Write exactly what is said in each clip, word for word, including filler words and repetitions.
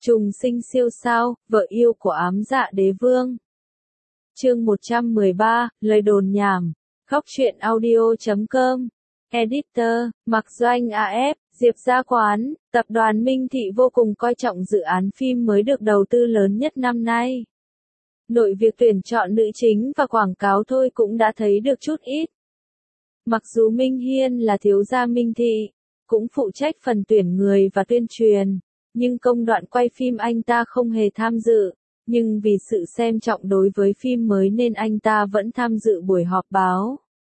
Trùng sinh siêu sao, vợ yêu của ám dạ đế vương. Chương một trăm mười ba, lời đồn nhảm. Góc truyện audio chấm com. Editor, Mạc Doanh a ép, Diệp Gia Quán, tập đoàn Minh Thị vô cùng coi trọng dự án phim mới được đầu tư lớn nhất năm nay. Nội việc tuyển chọn nữ chính và quảng cáo thôi cũng đã thấy được chút ít. Mặc dù Minh Hiên là thiếu gia Minh Thị, cũng phụ trách phần tuyển người và tuyên truyền, nhưng công đoạn quay phim anh ta không hề tham dự, nhưng vì sự xem trọng đối với phim mới nên anh ta vẫn tham dự buổi họp báo.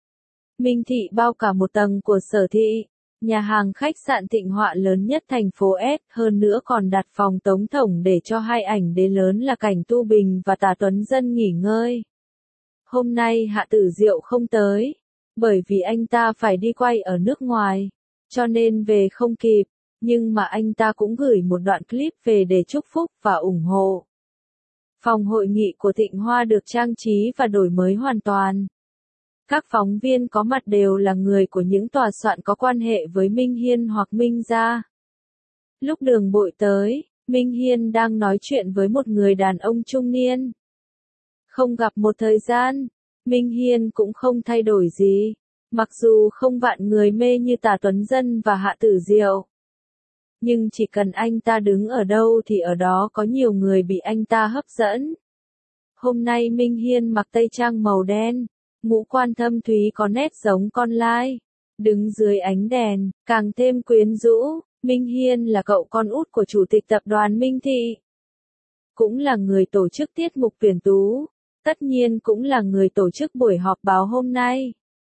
Minh Thị bao cả một tầng của Sở Thị, nhà hàng khách sạn Thịnh Họa lớn nhất thành phố S, hơn nữa còn đặt phòng tổng thống để cho hai ảnh đế lớn là Cảnh Tu Bình và Tả Tuấn Dân nghỉ ngơi. Hôm nay Hạ Tử Diệu không tới, bởi vì anh ta phải đi quay ở nước ngoài, cho nên về không kịp, nhưng mà anh ta cũng gửi một đoạn clip về để chúc phúc và ủng hộ. Phòng hội nghị của Thịnh Hoa được trang trí và đổi mới hoàn toàn. Các phóng viên có mặt đều là người của những tòa soạn có quan hệ với Minh Hiên hoặc Minh Gia. Lúc Đường Bội tới, Minh Hiên đang nói chuyện với một người đàn ông trung niên. Không gặp một thời gian, Minh Hiên cũng không thay đổi gì, mặc dù không vạn người mê như Tả Tuấn Dân và Hạ Tử Diệu. Nhưng chỉ cần anh ta đứng ở đâu thì ở đó có nhiều người bị anh ta hấp dẫn. Hôm nay Minh Hiên mặc tây trang màu đen, ngũ quan thâm thúy có nét giống con lai, đứng dưới ánh đèn, càng thêm quyến rũ. Minh Hiên là cậu con út của chủ tịch tập đoàn Minh Thị, cũng là người tổ chức tiết mục tuyển tú, tất nhiên cũng là người tổ chức buổi họp báo hôm nay.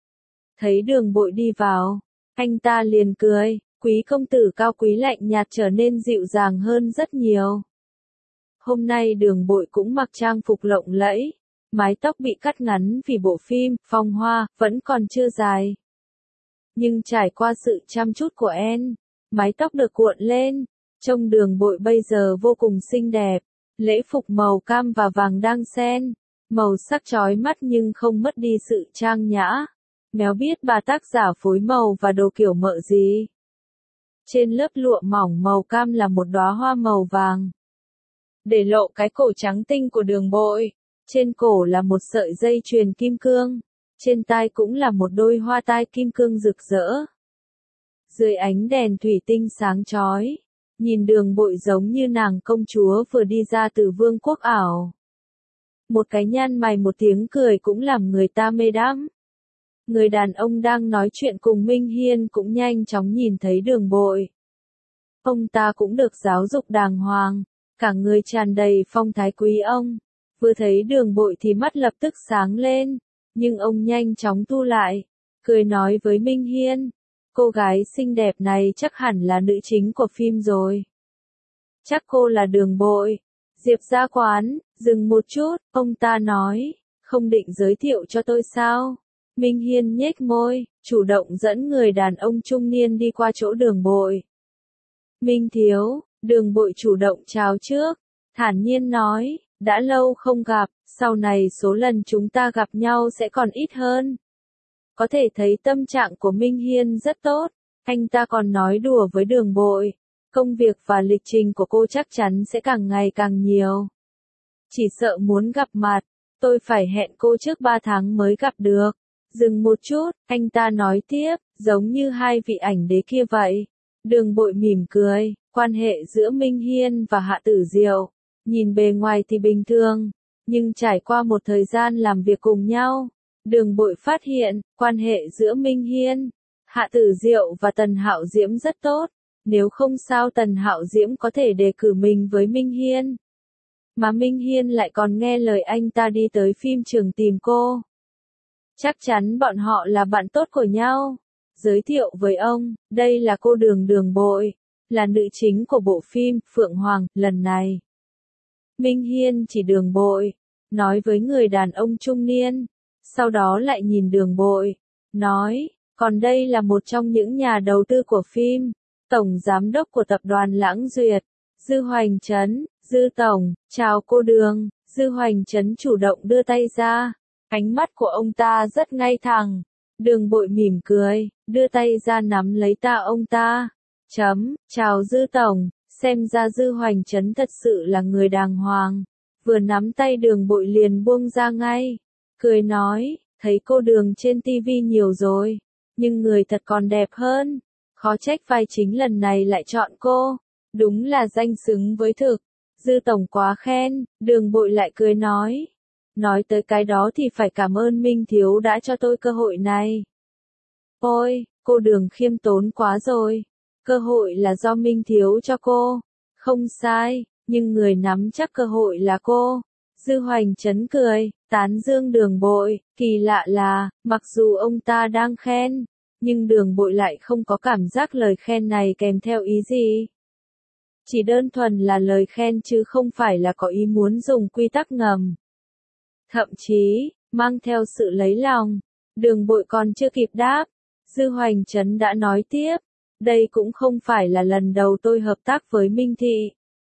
Thấy Đường Bội đi vào, anh ta liền cười, quý công tử cao quý lạnh nhạt trở nên dịu dàng hơn rất nhiều. Hôm nay Đường Bội cũng mặc trang phục lộng lẫy, mái tóc bị cắt ngắn vì bộ phim Phong Hoa vẫn còn chưa dài. Nhưng trải qua sự chăm chút của En, mái tóc được cuộn lên, trông Đường Bội bây giờ vô cùng xinh đẹp. Lễ phục màu cam và vàng đan xen, màu sắc chói mắt nhưng không mất đi sự trang nhã. Méo biết bà tác giả phối màu và đồ kiểu mợ gì. Trên lớp lụa mỏng màu cam là một đóa hoa màu vàng, để lộ cái cổ trắng tinh của Đường Bội. Trên cổ là một sợi dây chuyền kim cương, trên tai cũng là một đôi hoa tai kim cương rực rỡ. Dưới ánh đèn thủy tinh sáng chói, nhìn Đường Bội giống như nàng công chúa vừa đi ra từ vương quốc ảo. Một cái nhăn mày một tiếng cười cũng làm người ta mê đắm. Người đàn ông đang nói chuyện cùng Minh Hiên cũng nhanh chóng nhìn thấy Đường Bội. Ông ta cũng được giáo dục đàng hoàng, cả người tràn đầy phong thái quý ông. Vừa thấy Đường Bội thì mắt lập tức sáng lên, nhưng ông nhanh chóng thu lại, cười nói với Minh Hiên, cô gái xinh đẹp này chắc hẳn là nữ chính của phim rồi. Chắc cô là Đường Bội. Diệp Gia Quán, dừng một chút, ông ta nói, không định giới thiệu cho tôi sao? Minh Hiên nhếch môi, chủ động dẫn người đàn ông trung niên đi qua chỗ Đường Bội. Minh thiếu, Đường Bội chủ động chào trước, thản nhiên nói, đã lâu không gặp, sau này số lần chúng ta gặp nhau sẽ còn ít hơn. Có thể thấy tâm trạng của Minh Hiên rất tốt, anh ta còn nói đùa với Đường Bội, công việc và lịch trình của cô chắc chắn sẽ càng ngày càng nhiều. Chỉ sợ muốn gặp mặt, tôi phải hẹn cô trước ba tháng mới gặp được. Dừng một chút, anh ta nói tiếp, giống như hai vị ảnh đế kia vậy. Đường Bội mỉm cười, quan hệ giữa Minh Hiên và Hạ Tử Diệu, nhìn bề ngoài thì bình thường, nhưng trải qua một thời gian làm việc cùng nhau, Đường Bội phát hiện, quan hệ giữa Minh Hiên, Hạ Tử Diệu và Tần Hạo Diễm rất tốt, nếu không sao Tần Hạo Diễm có thể đề cử mình với Minh Hiên. Mà Minh Hiên lại còn nghe lời anh ta đi tới phim trường tìm cô. Chắc chắn bọn họ là bạn tốt của nhau. Giới thiệu với ông, đây là cô Đường Đường Bội, là nữ chính của bộ phim Phượng Hoàng lần này. Minh Hiên chỉ Đường Bội, nói với người đàn ông trung niên, sau đó lại nhìn Đường Bội, nói, còn đây là một trong những nhà đầu tư của phim, tổng giám đốc của tập đoàn Lãng Duyệt, Dư Hoành Trấn. Dư tổng, chào cô Đường. Dư Hoành Trấn chủ động đưa tay ra, ánh mắt của ông ta rất ngay thẳng. Đường Bội mỉm cười, đưa tay ra nắm lấy tay ông ta. Chấm, chào Dư tổng, Xem ra Dư Hoành Trấn thật sự là người đàng hoàng. Vừa nắm tay Đường Bội liền buông ra ngay. Cười nói, thấy cô Đường trên tivi nhiều rồi. Nhưng người thật còn đẹp hơn. Khó trách vai chính lần này lại chọn cô. Đúng là danh xứng với thực. Dư tổng quá khen, Đường Bội lại cười nói. Nói tới cái đó thì phải cảm ơn Minh Thiếu đã cho tôi cơ hội này. Ôi, cô Đường khiêm tốn quá rồi. Cơ hội là do Minh Thiếu cho cô. Không sai, nhưng người nắm chắc cơ hội là cô. Dư Hoành Trấn cười, tán dương Đường Bội, kỳ lạ là, mặc dù ông ta đang khen, nhưng Đường Bội lại không có cảm giác lời khen này kèm theo ý gì. Chỉ đơn thuần là lời khen chứ không phải là có ý muốn dùng quy tắc ngầm. Thậm chí, mang theo sự lấy lòng, Đường Bội còn chưa kịp đáp. Dư Hoành Trấn đã nói tiếp, đây cũng không phải là lần đầu tôi hợp tác với Minh Thị.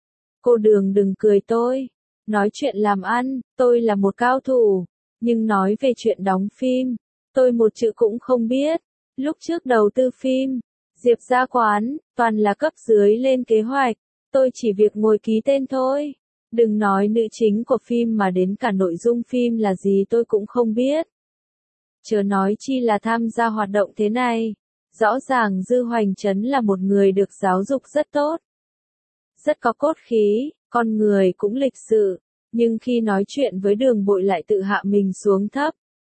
Cô Đường đừng cười tôi, nói chuyện làm ăn, tôi là một cao thủ, nhưng nói về chuyện đóng phim, tôi một chữ cũng không biết. Lúc trước đầu tư phim, Diệp Gia Quán, toàn là cấp dưới lên kế hoạch, tôi chỉ việc ngồi ký tên thôi. Đừng nói nữ chính của phim mà đến cả nội dung phim là gì tôi cũng không biết. Chớ nói chi là tham gia hoạt động thế này. Rõ ràng Dư Hoành Trấn là một người được giáo dục rất tốt. Rất có cốt khí, con người cũng lịch sự, nhưng khi nói chuyện với Đường Bội lại tự hạ mình xuống thấp.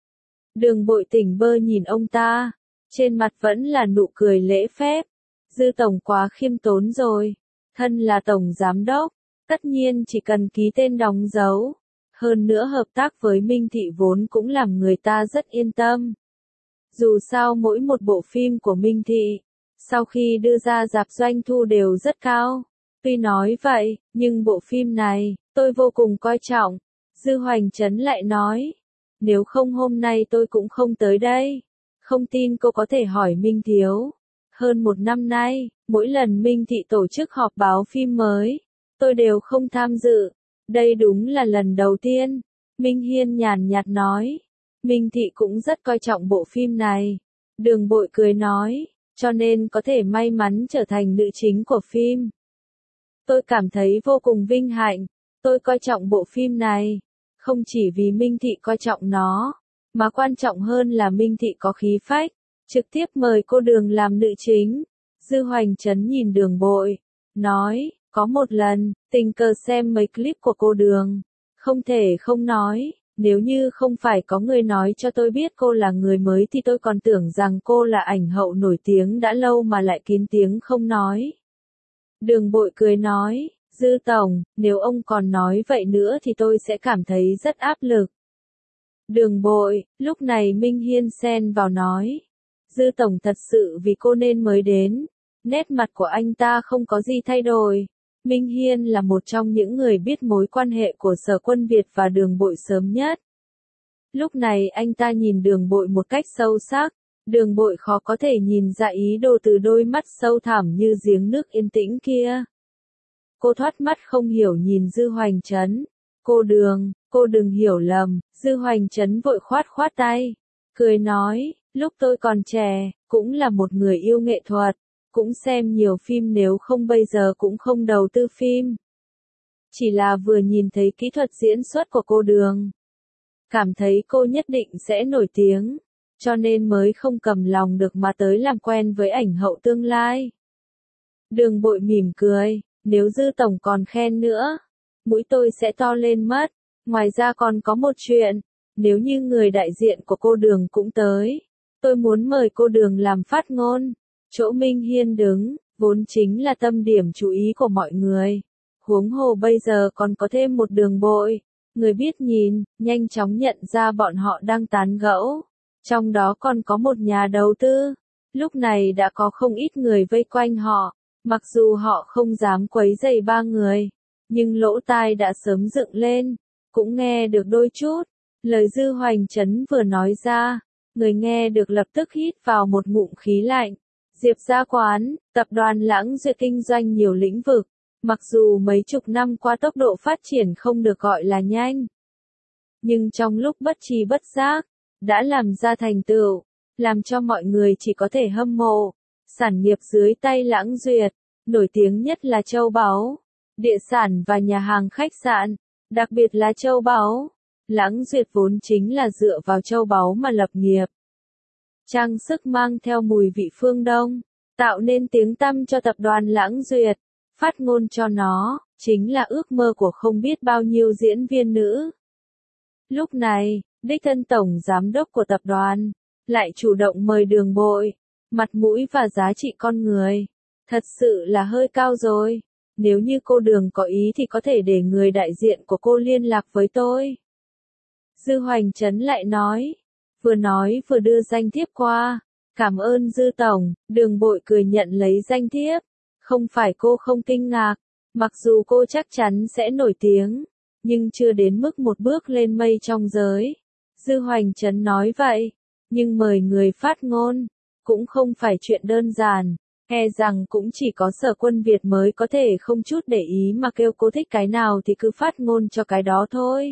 Đường Bội tỉnh bơ nhìn ông ta, trên mặt vẫn là nụ cười lễ phép. Dư tổng quá khiêm tốn rồi, thân là tổng giám đốc, tất nhiên chỉ cần ký tên đóng dấu. Hơn nữa hợp tác với Minh Thị vốn cũng làm người ta rất yên tâm. Dù sao mỗi một bộ phim của Minh Thị, sau khi đưa ra rạp doanh thu đều rất cao. Tuy nói vậy, nhưng bộ phim này, tôi vô cùng coi trọng. Dư Hoành Trấn lại nói, nếu không hôm nay tôi cũng không tới đây. Không tin cô có thể hỏi Minh Thiếu. Hơn một năm nay, mỗi lần Minh Thị tổ chức họp báo phim mới, tôi đều không tham dự. Đây đúng là lần đầu tiên. Minh Hiên nhàn nhạt nói. Minh Thị cũng rất coi trọng bộ phim này. Đường Bội cười nói, cho nên có thể may mắn trở thành nữ chính của phim. Tôi cảm thấy vô cùng vinh hạnh. Tôi coi trọng bộ phim này, không chỉ vì Minh Thị coi trọng nó, mà quan trọng hơn là Minh Thị có khí phách, trực tiếp mời cô Đường làm nữ chính. Dư Hoành Trấn nhìn Đường Bội, nói, có một lần, tình cờ xem mấy clip của cô Đường, không thể không nói. Nếu như không phải có người nói cho tôi biết cô là người mới thì tôi còn tưởng rằng cô là ảnh hậu nổi tiếng đã lâu mà lại kín tiếng không nói. Đường Bội cười nói, Dư tổng, nếu ông còn nói vậy nữa thì tôi sẽ cảm thấy rất áp lực. Đường Bội, lúc này Minh Hiên xen vào nói, Dư tổng thật sự vì cô nên mới đến. Nét mặt của anh ta không có gì thay đổi. Minh Hiên là một trong những người biết mối quan hệ của Sở Quân Việt và Đường Bội sớm nhất. Lúc này anh ta nhìn Đường Bội một cách sâu sắc. Đường Bội khó có thể nhìn ra ý đồ từ đôi mắt sâu thẳm như giếng nước yên tĩnh kia. Cô thoát mắt không hiểu nhìn Dư Hoành Trấn. Cô Đường, cô đừng hiểu lầm. Dư Hoành Trấn vội khoát khoát tay, cười nói, lúc tôi còn trẻ, cũng là một người yêu nghệ thuật. Cũng xem nhiều phim, nếu không bây giờ cũng không đầu tư phim. Chỉ là vừa nhìn thấy kỹ thuật diễn xuất của cô Đường, cảm thấy cô nhất định sẽ nổi tiếng, cho nên mới không cầm lòng được mà tới làm quen với ảnh hậu tương lai. Đường Bội mỉm cười, nếu Dư tổng còn khen nữa, mũi tôi sẽ to lên mất. Ngoài ra còn có một chuyện, nếu như người đại diện của cô Đường cũng tới, tôi muốn mời cô Đường làm phát ngôn. Chỗ Minh Hiên đứng, vốn chính là tâm điểm chú ý của mọi người. Huống hồ bây giờ còn có thêm một Đường Bội. Người biết nhìn, nhanh chóng nhận ra bọn họ đang tán gẫu. Trong đó còn có một nhà đầu tư. Lúc này đã có không ít người vây quanh họ. Mặc dù họ không dám quấy rầy ba người, nhưng lỗ tai đã sớm dựng lên, cũng nghe được đôi chút. Lời Dư Hoành Trấn vừa nói ra, người nghe được lập tức hít vào một ngụm khí lạnh. Diệp Gia Quán, tập đoàn Lãng Duyệt kinh doanh nhiều lĩnh vực, mặc dù mấy chục năm qua tốc độ phát triển không được gọi là nhanh, nhưng trong lúc bất tri bất giác, đã làm ra thành tựu, làm cho mọi người chỉ có thể hâm mộ. Sản nghiệp dưới tay Lãng Duyệt, nổi tiếng nhất là châu báu, địa sản và nhà hàng khách sạn, đặc biệt là châu báu. Lãng Duyệt vốn chính là dựa vào châu báu mà lập nghiệp. Trang sức mang theo mùi vị phương Đông, tạo nên tiếng tăm cho tập đoàn Lãng Duyệt, phát ngôn cho nó, chính là ước mơ của không biết bao nhiêu diễn viên nữ. Lúc này, đích thân tổng giám đốc của tập đoàn, lại chủ động mời Đường Bội, mặt mũi và giá trị con người, thật sự là hơi cao rồi. Nếu như cô Đường có ý thì có thể để người đại diện của cô liên lạc với tôi. Dư Hoành Trấn lại nói, vừa nói vừa đưa danh thiếp qua. Cảm ơn Dư Tổng, Đường Bội cười nhận lấy danh thiếp. Không phải cô không kinh ngạc, mặc dù cô chắc chắn sẽ nổi tiếng, nhưng chưa đến mức một bước lên mây trong giới. Dư Hoành Trấn nói vậy, nhưng mời người phát ngôn, cũng không phải chuyện đơn giản. E rằng cũng chỉ có Sở Quân Việt mới có thể không chút để ý mà kêu cô thích cái nào thì cứ phát ngôn cho cái đó thôi.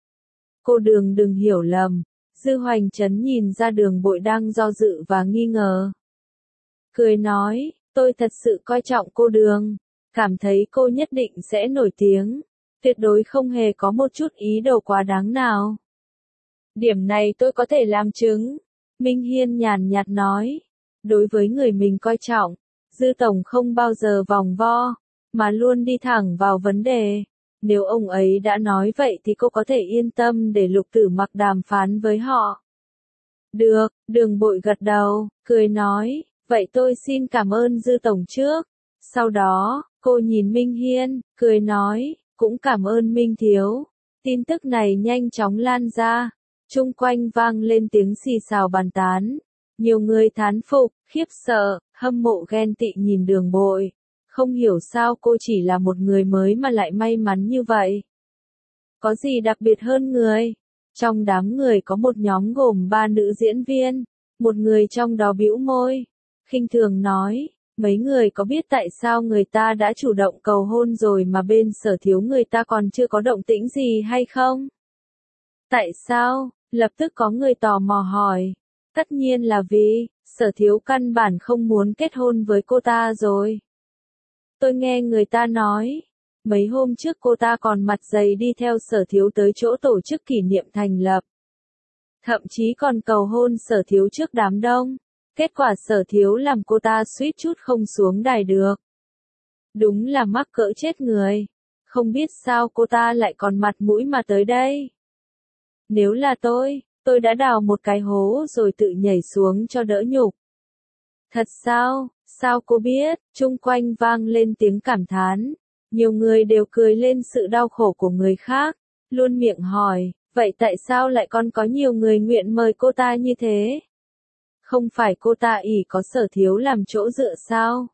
Cô Đường đừng hiểu lầm, Dư Hoành Trấn nhìn ra Đường Bội đang do dự và nghi ngờ. Cười nói, tôi thật sự coi trọng cô Đường, cảm thấy cô nhất định sẽ nổi tiếng, tuyệt đối không hề có một chút ý đồ quá đáng nào. Điểm này tôi có thể làm chứng, Minh Hiên nhàn nhạt nói, đối với người mình coi trọng, Dư Tổng không bao giờ vòng vo, mà luôn đi thẳng vào vấn đề. Nếu ông ấy đã nói vậy thì cô có thể yên tâm để Lục Tử Mặc đàm phán với họ. Được, Đường Bội gật đầu, cười nói, vậy tôi xin cảm ơn Dư Tổng trước. Sau đó, cô nhìn Minh Hiên, cười nói, cũng cảm ơn Minh Thiếu. Tin tức này nhanh chóng lan ra, chung quanh vang lên tiếng xì xào bàn tán. Nhiều người thán phục, khiếp sợ, hâm mộ ghen tị nhìn Đường Bội. Không hiểu sao cô chỉ là một người mới mà lại may mắn như vậy. Có gì đặc biệt hơn người? Trong đám người có một nhóm gồm ba nữ diễn viên, một người trong đó bĩu môi, khinh thường nói, mấy người có biết tại sao người ta đã chủ động cầu hôn rồi mà bên Sở Thiếu người ta còn chưa có động tĩnh gì hay không? Tại sao? Lập tức có người tò mò hỏi. Tất nhiên là vì, Sở Thiếu căn bản không muốn kết hôn với cô ta rồi. Tôi nghe người ta nói, mấy hôm trước cô ta còn mặt dày đi theo Sở Thiếu tới chỗ tổ chức kỷ niệm thành lập. Thậm chí còn cầu hôn Sở Thiếu trước đám đông. Kết quả Sở Thiếu làm cô ta suýt chút không xuống đài được. Đúng là mắc cỡ chết người. Không biết sao cô ta lại còn mặt mũi mà tới đây. Nếu là tôi, tôi đã đào một cái hố rồi tự nhảy xuống cho đỡ nhục. Thật sao? Sao cô biết? Chung quanh vang lên tiếng cảm thán. Nhiều người đều cười lên sự đau khổ của người khác. Luôn miệng hỏi, vậy tại sao lại còn có nhiều người nguyện mời cô ta như thế? Không phải cô ta ỷ có Sở Thiếu làm chỗ dựa sao?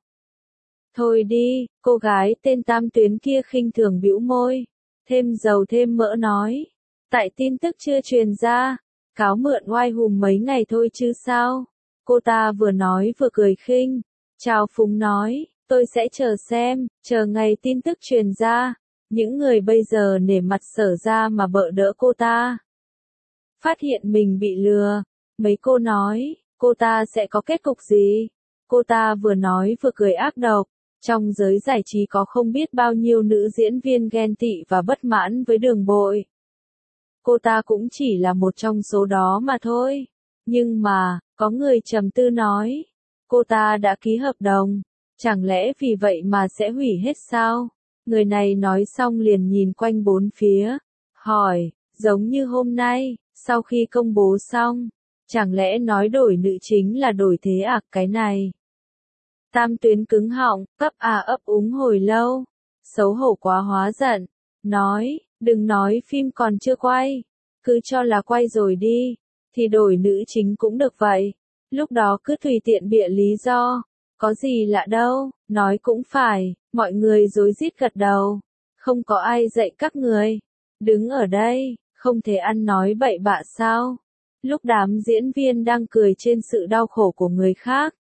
Thôi đi, cô gái tên Tam Tuyến kia khinh thường bĩu môi. Thêm dầu thêm mỡ nói. Tại tin tức chưa truyền ra, cáo mượn oai hùng mấy ngày thôi chứ sao? Cô ta vừa nói vừa cười khinh. Trào phúng nói, tôi sẽ chờ xem, chờ ngày tin tức truyền ra. Những người bây giờ nể mặt Sở ra mà bợ đỡ cô ta. Phát hiện mình bị lừa, mấy cô nói, cô ta sẽ có kết cục gì? Cô ta vừa nói vừa cười ác độc. Trong giới giải trí có không biết bao nhiêu nữ diễn viên ghen tị và bất mãn với Đường Bội. Cô ta cũng chỉ là một trong số đó mà thôi. Nhưng mà, có người trầm tư nói, cô ta đã ký hợp đồng, chẳng lẽ vì vậy mà sẽ hủy hết sao? Người này nói xong liền nhìn quanh bốn phía, hỏi, giống như hôm nay, sau khi công bố xong, chẳng lẽ nói đổi nữ chính là đổi thế à cái này? Tam Tuyến cứng họng, ấp à ấp úng hồi lâu, xấu hổ quá hóa giận, nói, đừng nói phim còn chưa quay, cứ cho là quay rồi đi, thì đổi nữ chính cũng được vậy, lúc đó cứ tùy tiện bịa lý do, có gì lạ đâu, nói cũng phải, mọi người rối rít gật đầu, không có ai dạy các người, đứng ở đây, không thể ăn nói bậy bạ sao, lúc đám diễn viên đang cười trên sự đau khổ của người khác.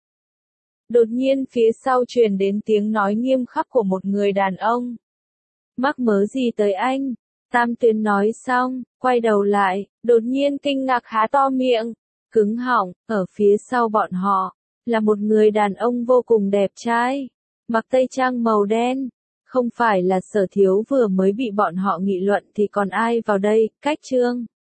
Đột nhiên phía sau truyền đến tiếng nói nghiêm khắc của một người đàn ông. Mắc mớ gì tới anh? Tam Tuyến nói xong, quay đầu lại, đột nhiên kinh ngạc há to miệng, cứng họng, ở phía sau bọn họ, là một người đàn ông vô cùng đẹp trai. mặc tây trang màu đen. Không phải là Sở Thiếu vừa mới bị bọn họ nghị luận thì còn ai vào đây, cách chương.